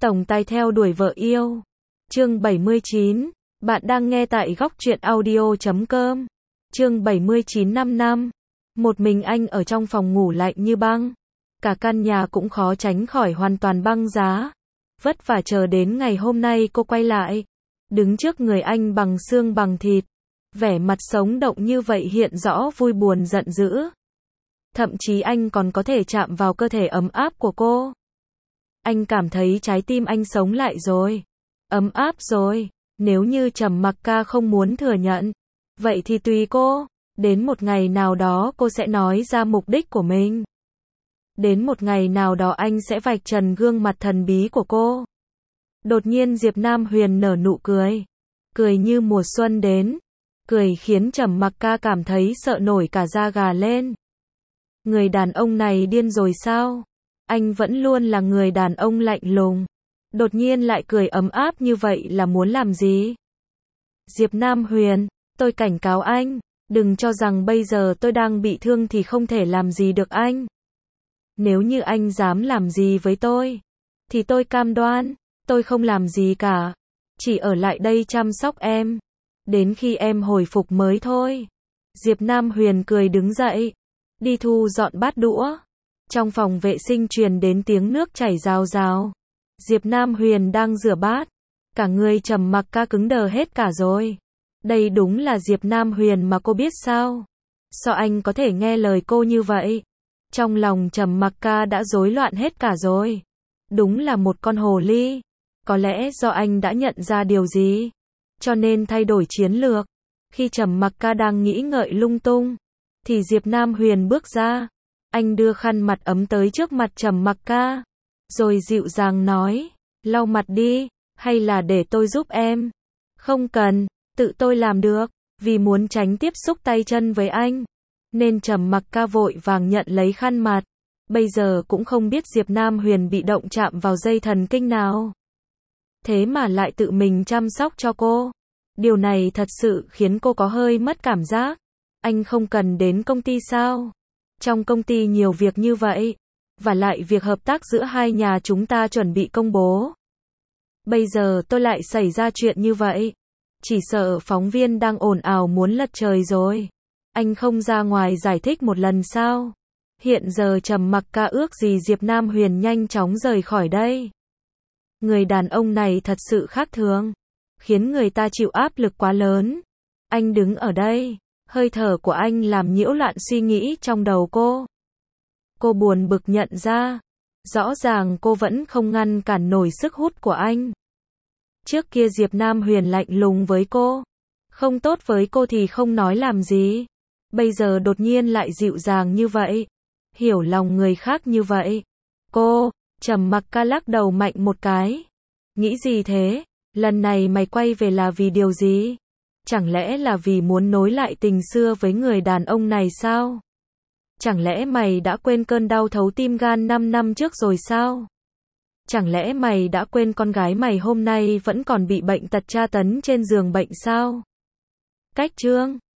Tổng tài theo đuổi vợ yêu. Chương 79. Bạn đang nghe tại góc truyện audio.com. Chương 79 năm. Một mình anh ở trong phòng ngủ lạnh như băng. Cả căn nhà cũng khó tránh khỏi hoàn toàn băng giá. Vất vả chờ đến ngày hôm nay cô quay lại. Đứng trước người anh bằng xương bằng thịt. Vẻ mặt sống động như vậy hiện rõ vui buồn giận dữ. Thậm chí anh còn có thể chạm vào cơ thể ấm áp của cô. Anh cảm thấy trái tim anh sống lại rồi. Ấm áp rồi. Nếu như Trầm Mặc Ca không muốn thừa nhận, vậy thì tùy cô. Đến một ngày nào đó cô sẽ nói ra mục đích của mình. Đến một ngày nào đó anh sẽ vạch trần gương mặt thần bí của cô. Đột nhiên Diệp Nam Huyền nở nụ cười. Cười như mùa xuân đến. Cười khiến Trầm Mặc Ca cảm thấy sợ nổi cả da gà lên. Người đàn ông này điên rồi sao? Anh vẫn luôn là người đàn ông lạnh lùng. Đột nhiên lại cười ấm áp như vậy là muốn làm gì? Diệp Nam Huyền, tôi cảnh cáo anh, đừng cho rằng bây giờ tôi đang bị thương thì không thể làm gì được anh. Nếu như anh dám làm gì với tôi, thì tôi cam đoan, tôi không làm gì cả. Chỉ ở lại đây chăm sóc em. Đến khi em hồi phục mới thôi. Diệp Nam Huyền cười đứng dậy. Đi thu dọn bát đũa. Trong phòng vệ sinh truyền đến tiếng nước chảy rào rào. Diệp Nam Huyền đang rửa bát. Cả người Trầm Mặc Ca cứng đờ hết cả rồi. Đây đúng là Diệp Nam Huyền mà cô biết sao? Sao anh có thể nghe lời cô như vậy? Trong lòng Trầm Mặc Ca đã rối loạn hết cả rồi. Đúng là một con hồ ly. Có lẽ do anh đã nhận ra điều gì, cho nên thay đổi chiến lược. Khi Trầm Mặc Ca đang nghĩ ngợi lung tung, thì Diệp Nam Huyền bước ra. Anh đưa khăn mặt ấm tới trước mặt Trầm Mặc Ca, rồi dịu dàng nói, lau mặt đi, hay là để tôi giúp em? Không cần, tự tôi làm được. Vì muốn tránh tiếp xúc tay chân với anh, nên Trầm Mặc Ca vội vàng nhận lấy khăn mặt. Bây giờ cũng không biết Diệp Nam Huyền bị động chạm vào dây thần kinh nào. Thế mà lại tự mình chăm sóc cho cô. Điều này thật sự khiến cô có hơi mất cảm giác. Anh không cần đến công ty sao? Trong công ty nhiều việc như vậy. Và lại việc hợp tác giữa hai nhà chúng ta chuẩn bị công bố. Bây giờ tôi lại xảy ra chuyện như vậy. Chỉ sợ phóng viên đang ồn ào muốn lật trời rồi. Anh không ra ngoài giải thích một lần sao? Hiện giờ Trầm Mặc Ca ước gì Diệp Nam Huyền nhanh chóng rời khỏi đây. Người đàn ông này thật sự khác thường, khiến người ta chịu áp lực quá lớn. Anh đứng ở đây, hơi thở của anh làm nhiễu loạn suy nghĩ trong đầu cô. Cô buồn bực nhận ra, rõ ràng cô vẫn không ngăn cản nổi sức hút của anh. Trước kia Diệp Nam Huyền lạnh lùng với cô, không tốt với cô thì không nói làm gì. Bây giờ đột nhiên lại dịu dàng như vậy, hiểu lòng người khác như vậy. Cô, Trầm Mặc Ca lắc đầu mạnh một cái. Nghĩ gì thế? Lần này mày quay về là vì điều gì? Chẳng lẽ là vì muốn nối lại tình xưa với người đàn ông này sao? Chẳng lẽ mày đã quên cơn đau thấu tim gan 5 năm trước rồi sao? Chẳng lẽ mày đã quên con gái mày hôm nay vẫn còn bị bệnh tật tra tấn trên giường bệnh sao? Cách chương